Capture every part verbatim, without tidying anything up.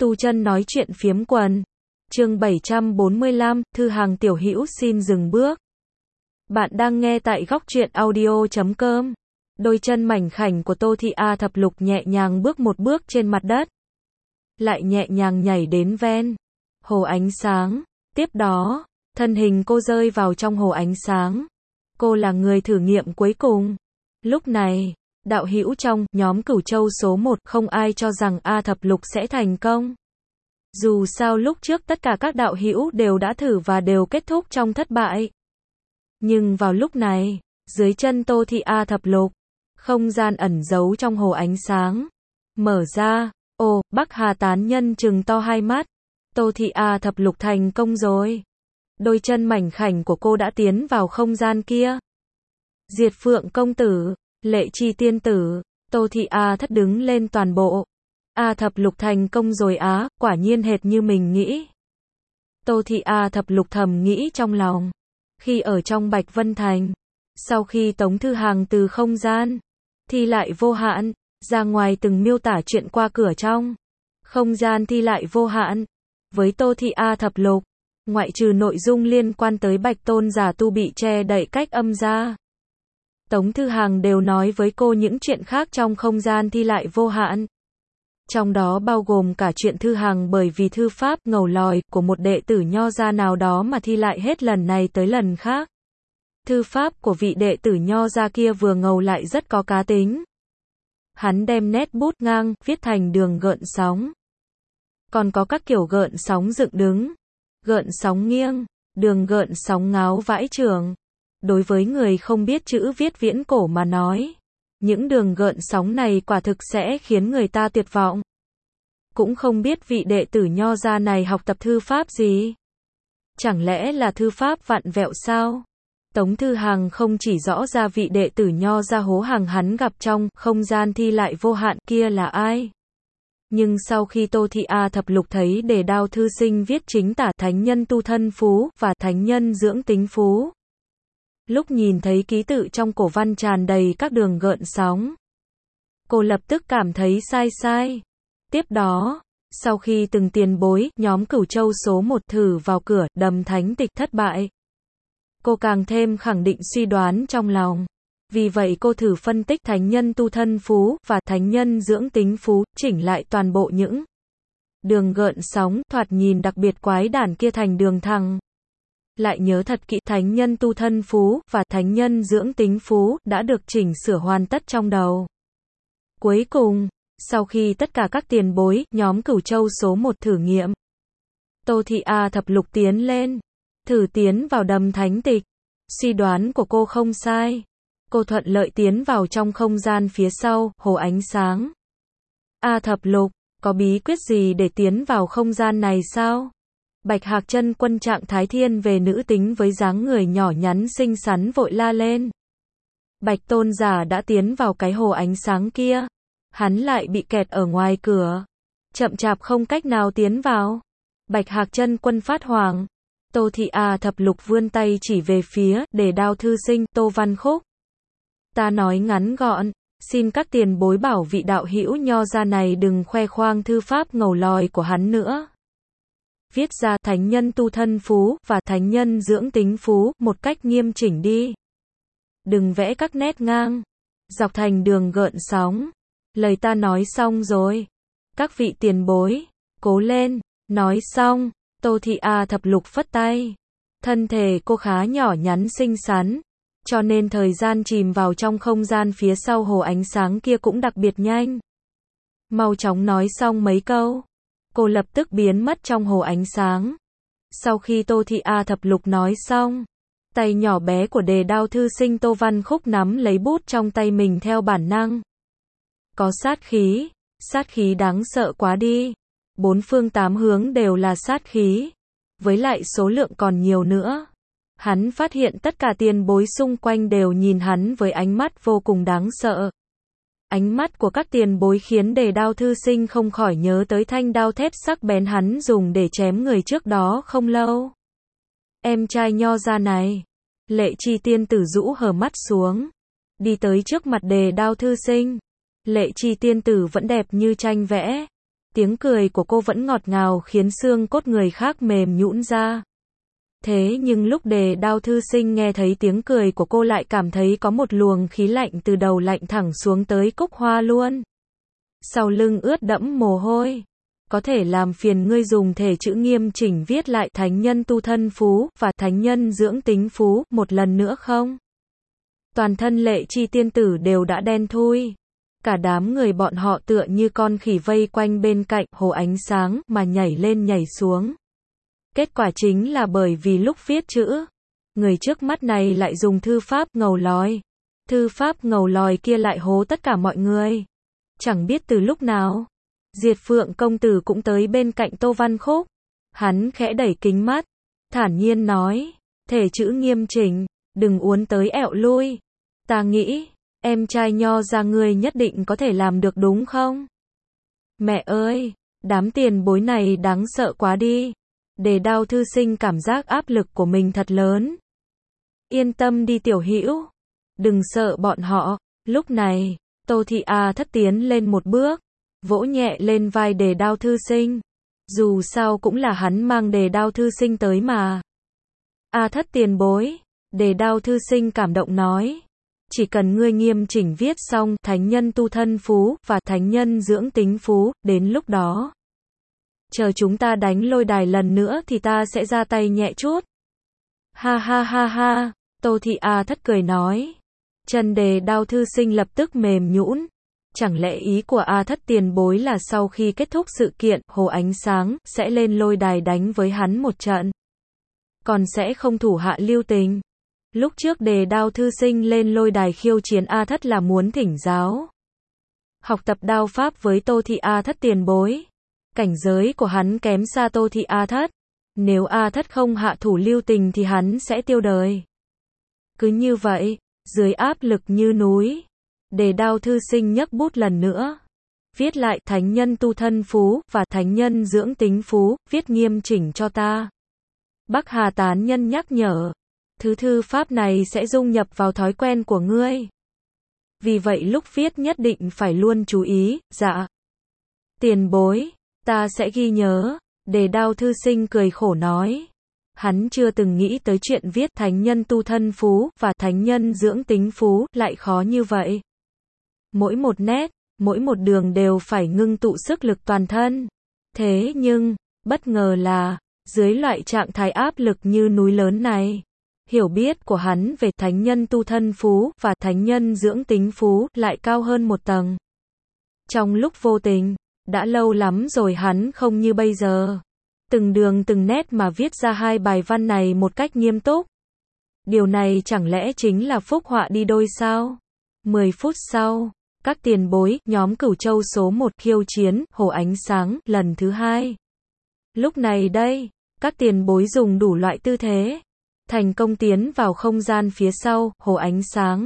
Tu chân nói chuyện phiếm quần. Chương bảy trăm bốn mươi lăm, thư hàng tiểu hữu xin dừng bước. Bạn đang nghe tại góc truyện audio chấm com. Đôi chân mảnh khảnh của Tô Thị A Thập Lục nhẹ nhàng bước một bước trên mặt đất. Lại nhẹ nhàng nhảy đến ven hồ ánh sáng. Tiếp đó, thân hình cô rơi vào trong hồ ánh sáng. Cô là người thử nghiệm cuối cùng. Lúc này, đạo hữu trong nhóm Cửu Châu số một không ai cho rằng A Thập Lục sẽ thành công. Dù sao lúc trước tất cả các đạo hữu đều đã thử và đều kết thúc trong thất bại. Nhưng vào lúc này, dưới chân Tô Thị A Thập Lục, không gian ẩn giấu trong hồ ánh sáng mở ra. Ồ, Bắc Hà tán nhân trừng to hai mắt. Tô Thị A Thập Lục thành công rồi. Đôi chân mảnh khảnh của cô đã tiến vào không gian kia. Diệt Phượng công tử, Lệ Chi tiên tử, Tô Thị A Thất đứng lên toàn bộ. A Thập Lục thành công rồi á, quả nhiên hệt như mình nghĩ. Tô Thị A Thập Lục thầm nghĩ trong lòng. Khi ở trong Bạch Vân Thành, sau khi Tống Thư Hàng từ không gian thi lại vô hạn ra ngoài từng miêu tả chuyện qua cửa trong không gian thi lại vô hạn với Tô Thị A Thập Lục, ngoại trừ nội dung liên quan tới Bạch Tôn giả tu bị che đậy cách âm ra, Tống Thư Hàng đều nói với cô những chuyện khác trong không gian thi lại vô hạn. Trong đó bao gồm cả chuyện Thư Hàng bởi vì thư pháp ngầu lòi của một đệ tử nho gia nào đó mà thi lại hết lần này tới lần khác. Thư pháp của vị đệ tử nho gia kia vừa ngầu lại rất có cá tính. Hắn đem nét bút ngang, viết thành đường gợn sóng. Còn có các kiểu gợn sóng dựng đứng, gợn sóng nghiêng, đường gợn sóng ngáo vãi chưởng. Đối với người không biết chữ viết viễn cổ mà nói, những đường gợn sóng này quả thực sẽ khiến người ta tuyệt vọng. Cũng không biết vị đệ tử nho gia này học tập thư pháp gì. Chẳng lẽ là thư pháp vặn vẹo sao? Tống Thư Hàng không chỉ rõ ra vị đệ tử nho gia hố hàng hắn gặp trong không gian thi lại vô hạn kia là ai. Nhưng sau khi Tô Thị A Thập Lục thấy đề đao thư sinh viết chính tả thánh nhân tu thân phú và thánh nhân dưỡng tính phú. Lúc nhìn thấy ký tự trong cổ văn tràn đầy các đường gợn sóng, cô lập tức cảm thấy sai sai. Tiếp đó, sau khi từng tiền bối nhóm Cửu Châu số một thử vào cửa đầm thánh tịch thất bại, cô càng thêm khẳng định suy đoán trong lòng. Vì vậy cô thử phân tích thánh nhân tu thân phú và thánh nhân dưỡng tính phú, chỉnh lại toàn bộ những đường gợn sóng thoạt nhìn đặc biệt quái đản kia thành đường thẳng. Lại nhớ thật kỹ thánh nhân tu thân phú và thánh nhân dưỡng tính phú đã được chỉnh sửa hoàn tất trong đầu. Cuối cùng, sau khi tất cả các tiền bối nhóm Cửu Châu số một thử nghiệm, Tô Thị A Thập Lục tiến lên, thử tiến vào đầm thánh tịch. Suy đoán của cô không sai. Cô thuận lợi tiến vào trong không gian phía sau hồ ánh sáng. A Thập Lục, có bí quyết gì để tiến vào không gian này sao? Bạch Hạc Chân Quân trạng thái thiên về nữ tính với dáng người nhỏ nhắn xinh xắn vội la lên. Bạch Tôn giả đã tiến vào cái hồ ánh sáng kia. Hắn lại bị kẹt ở ngoài cửa. Chậm chạp không cách nào tiến vào. Bạch Hạc Chân Quân phát hoảng. Tô Thị A Thập Lục vươn tay chỉ về phía đề đao thư sinh Tô Văn Khúc. Ta nói ngắn gọn, xin các tiền bối bảo vị đạo hữu nho gia này đừng khoe khoang thư pháp ngầu lòi của hắn nữa. Viết ra thánh nhân tu thân phú và thánh nhân dưỡng tính phú một cách nghiêm chỉnh đi. Đừng vẽ các nét ngang, dọc thành đường gợn sóng. Lời ta nói xong rồi. Các vị tiền bối, cố lên. Nói xong, Tô Thị A Thập Lục phất tay. Thân thể cô khá nhỏ nhắn xinh xắn, cho nên thời gian chìm vào trong không gian phía sau hồ ánh sáng kia cũng đặc biệt nhanh. Mau chóng nói xong mấy câu, cô lập tức biến mất trong hồ ánh sáng. Sau khi Tô Thị A Thập Lục nói xong, tay nhỏ bé của đề đao thư sinh Tô Văn Khúc nắm lấy bút trong tay mình theo bản năng. Có sát khí, sát khí đáng sợ quá đi. Bốn phương tám hướng đều là sát khí, với lại số lượng còn nhiều nữa. Hắn phát hiện tất cả tiền bối xung quanh đều nhìn hắn với ánh mắt vô cùng đáng sợ. Ánh mắt của các tiền bối khiến đề đao thư sinh không khỏi nhớ tới thanh đao thép sắc bén hắn dùng để chém người trước đó không lâu. Em trai nho gia này, Lệ Chi tiên tử rũ hờ mắt xuống, đi tới trước mặt đề đao thư sinh. Lệ Chi tiên tử vẫn đẹp như tranh vẽ, Tiếng cười của cô vẫn ngọt ngào khiến xương cốt người khác mềm nhũn ra. Thế nhưng lúc Đề Đao thư sinh nghe thấy tiếng cười của cô lại cảm thấy có một luồng khí lạnh từ đầu lạnh thẳng xuống tới cúc hoa luôn. Sau lưng ướt đẫm mồ hôi. Có thể làm phiền ngươi dùng thể chữ nghiêm chỉnh viết lại thánh nhân tu thân phú và thánh nhân dưỡng tính phú một lần nữa không? Toàn thân Lệ Chi tiên tử đều đã đen thui. Cả đám người bọn họ tựa như con khỉ vây quanh bên cạnh hồ ánh sáng mà nhảy lên nhảy xuống. Kết quả chính là bởi vì lúc viết chữ, người trước mắt này lại dùng thư pháp ngầu lòi. Thư pháp ngầu lòi kia lại hố tất cả mọi người. Chẳng biết từ lúc nào, Diệt Phượng công tử cũng tới bên cạnh Tô Văn Khúc. Hắn khẽ đẩy kính mắt, thản nhiên nói, thể chữ nghiêm chỉnh, đừng uốn tới ẹo lui. Ta nghĩ, em trai Nho ra ngươi nhất định có thể làm được đúng không? Mẹ ơi, đám tiền bối này đáng sợ quá đi. Đề Đao thư sinh cảm giác áp lực của mình thật lớn. Yên tâm đi tiểu hữu, đừng sợ bọn họ. Lúc này, Tô Thị A Thất tiến lên một bước, vỗ nhẹ lên vai Đề Đao thư sinh. Dù sao cũng là hắn mang Đề Đao thư sinh tới mà. A Thất tiền bối, Đề Đao thư sinh cảm động nói. Chỉ cần ngươi nghiêm chỉnh viết xong thánh nhân tu thân phú và thánh nhân dưỡng tính phú, đến lúc đó, chờ chúng ta đánh lôi đài lần nữa thì ta sẽ ra tay nhẹ chút. Ha ha ha ha, Tô Thị A Thất cười nói. Chân Đề Đao thư sinh lập tức mềm nhũn. Chẳng lẽ ý của A Thất tiền bối là sau khi kết thúc sự kiện, Hồ Ánh Sáng sẽ lên lôi đài đánh với hắn một trận, còn sẽ không thủ hạ lưu tình? Lúc trước Đề Đao thư sinh lên lôi đài khiêu chiến A Thất là muốn thỉnh giáo, học tập đao pháp với Tô Thị A Thất tiền bối. Cảnh giới của hắn kém xa Tô Thị A Thất. Nếu A Thất không hạ thủ lưu tình thì hắn sẽ tiêu đời. Cứ như vậy, dưới áp lực như núi, Đề Đao thư sinh nhấc bút lần nữa, viết lại thánh nhân tu thân phú và thánh nhân dưỡng tính phú, viết nghiêm chỉnh cho ta. Bắc Hà tán nhân nhắc nhở, thứ thư pháp này sẽ dung nhập vào thói quen của ngươi. Vì vậy lúc viết nhất định phải luôn chú ý. Dạ. Tiền bối, ta sẽ ghi nhớ. Đề Đao thư sinh cười khổ nói. Hắn chưa từng nghĩ tới chuyện viết thánh nhân tu thân phú và thánh nhân dưỡng tính phú lại khó như vậy. Mỗi một nét, mỗi một đường đều phải ngưng tụ sức lực toàn thân. Thế nhưng, bất ngờ là, dưới loại trạng thái áp lực như núi lớn này, hiểu biết của hắn về thánh nhân tu thân phú và thánh nhân dưỡng tính phú lại cao hơn một tầng. Trong lúc vô tình, đã lâu lắm rồi hắn không như bây giờ, từng đường từng nét mà viết ra hai bài văn này một cách nghiêm túc. Điều này chẳng lẽ chính là phúc họa đi đôi sao? mười phút sau, các tiền bối, nhóm Cửu Châu số một khiêu chiến, Hồ Ánh Sáng, lần thứ hai. Lúc này đây, các tiền bối dùng đủ loại tư thế, thành công tiến vào không gian phía sau, Hồ Ánh Sáng.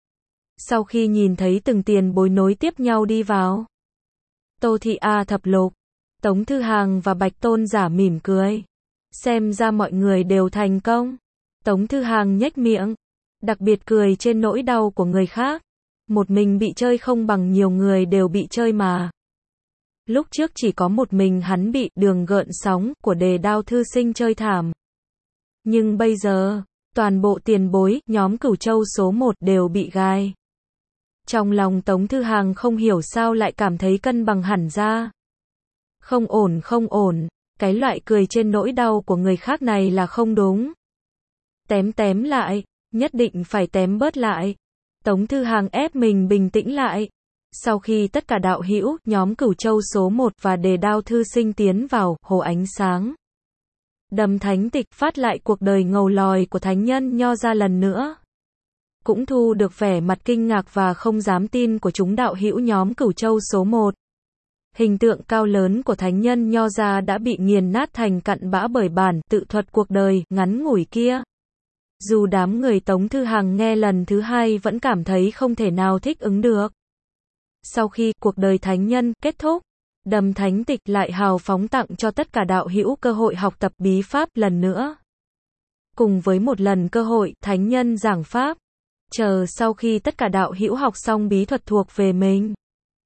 Sau khi nhìn thấy từng tiền bối nối tiếp nhau đi vào, Tô Thị A Thập Lục, Tống Thư Hàng và Bạch Tôn Giả mỉm cười. Xem ra mọi người đều thành công. Tống Thư Hàng nhếch miệng, đặc biệt cười trên nỗi đau của người khác. Một mình bị chơi không bằng nhiều người đều bị chơi mà. Lúc trước chỉ có một mình hắn bị đường gợn sóng của Đề Đao thư sinh chơi thảm. Nhưng bây giờ, toàn bộ tiền bối, nhóm Cửu Châu số một đều bị gai. Trong lòng Tống Thư Hàng không hiểu sao lại cảm thấy cân bằng hẳn ra. Không ổn không ổn, cái loại cười trên nỗi đau của người khác này là không đúng. Tém tém lại, nhất định phải tém bớt lại. Tống Thư Hàng ép mình bình tĩnh lại. Sau khi tất cả đạo hữu, nhóm Cửu Châu số một và Đề Đao thư sinh tiến vào Hồ Ánh Sáng, Đầm Thánh Tịch phát lại cuộc đời ngầu lòi của thánh nhân Nho ra lần nữa. Cũng thu được vẻ mặt kinh ngạc và không dám tin của chúng đạo hữu nhóm Cửu Châu số một. Hình tượng cao lớn của thánh nhân Nho ra đã bị nghiền nát thành cặn bã bởi bản tự thuật cuộc đời ngắn ngủi kia. Dù đám người Tống Thư Hàng nghe lần thứ hai vẫn cảm thấy không thể nào thích ứng được. Sau khi cuộc đời thánh nhân kết thúc, Đầm Thánh Tịch lại hào phóng tặng cho tất cả đạo hữu cơ hội học tập bí pháp lần nữa. Cùng với một lần cơ hội thánh nhân giảng pháp, chờ sau khi tất cả đạo hữu học xong bí thuật thuộc về mình,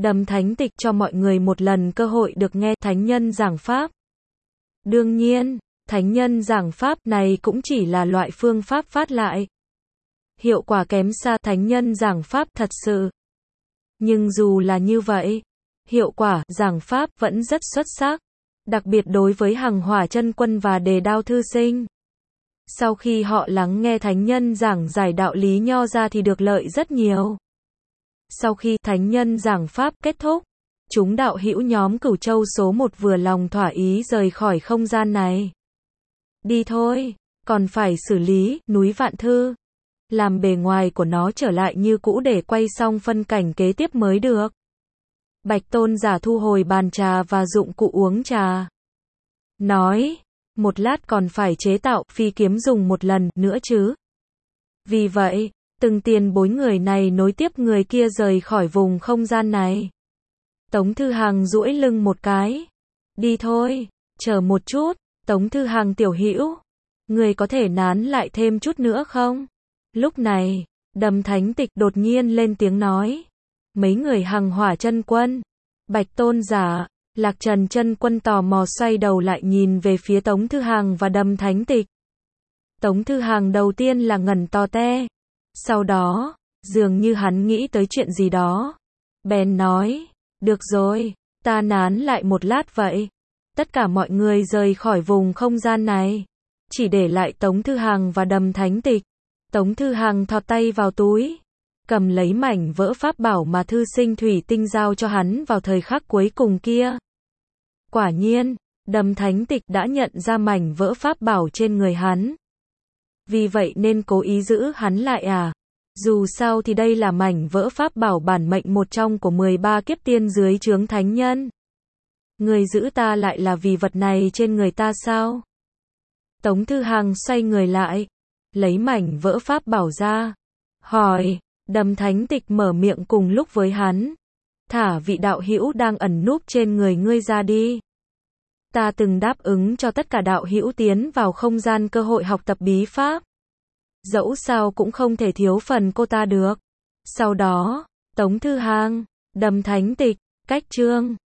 Đầm Thánh Tịch cho mọi người một lần cơ hội được nghe thánh nhân giảng pháp. Đương nhiên, thánh nhân giảng pháp này cũng chỉ là loại phương pháp phát lại. Hiệu quả kém xa thánh nhân giảng pháp thật sự. Nhưng dù là như vậy, hiệu quả giảng pháp vẫn rất xuất sắc, đặc biệt đối với Hằng Hỏa Chân Quân và Đề Đao thư sinh. Sau khi họ lắng nghe thánh nhân giảng giải đạo lý nho ra thì được lợi rất nhiều. Sau khi thánh nhân giảng pháp kết thúc, chúng đạo hữu nhóm Cửu Châu số một vừa lòng thỏa ý rời khỏi không gian này. Đi thôi, còn phải xử lý núi Vạn Thư, làm bề ngoài của nó trở lại như cũ để quay xong phân cảnh kế tiếp mới được. Bạch Tôn giả thu hồi bàn trà và dụng cụ uống trà. Nói, một lát còn phải chế tạo phi kiếm dùng một lần nữa chứ. Vì vậy, từng tiền bối người này nối tiếp người kia rời khỏi vùng không gian này. Tống Thư Hằng duỗi lưng một cái. Đi thôi, chờ một chút, Tống Thư Hằng tiểu hữu, người có thể nán lại thêm chút nữa không? Lúc này, Đầm Thánh Tịch đột nhiên lên tiếng nói. Mấy người Hằng Hỏa Chân Quân, Bạch Tôn giả, Lạc Trần Chân Quân tò mò xoay đầu lại nhìn về phía Tống Thư Hằng và Đầm Thánh Tịch. Tống Thư Hằng đầu tiên là ngẩn to te, sau đó, dường như hắn nghĩ tới chuyện gì đó, bèn nói, được rồi, ta nán lại một lát vậy. Tất cả mọi người rời khỏi vùng không gian này, chỉ để lại Tống Thư Hằng và Đầm Thánh Tịch. Tống Thư Hằng thò tay vào túi, cầm lấy mảnh vỡ pháp bảo mà thư sinh thủy tinh giao cho hắn vào thời khắc cuối cùng kia. Quả nhiên, Đầm Thánh Tịch đã nhận ra mảnh vỡ pháp bảo trên người hắn. Vì vậy nên cố ý giữ hắn lại à? Dù sao thì đây là mảnh vỡ pháp bảo bản mệnh một trong của mười ba kiếp tiên dưới trướng thánh nhân. Người giữ ta lại là vì vật này trên người ta sao? Tống Thư Hằng xoay người lại, lấy mảnh vỡ pháp bảo ra, hỏi. Đầm Thánh Tịch mở miệng cùng lúc với hắn. Thả vị đạo hữu đang ẩn núp trên người ngươi ra đi. Ta từng đáp ứng cho tất cả đạo hữu tiến vào không gian cơ hội học tập bí pháp. Dẫu sao cũng không thể thiếu phần cô ta được. Sau đó, Tống Thư Hằng, Đầm Thánh Tịch, cách chương.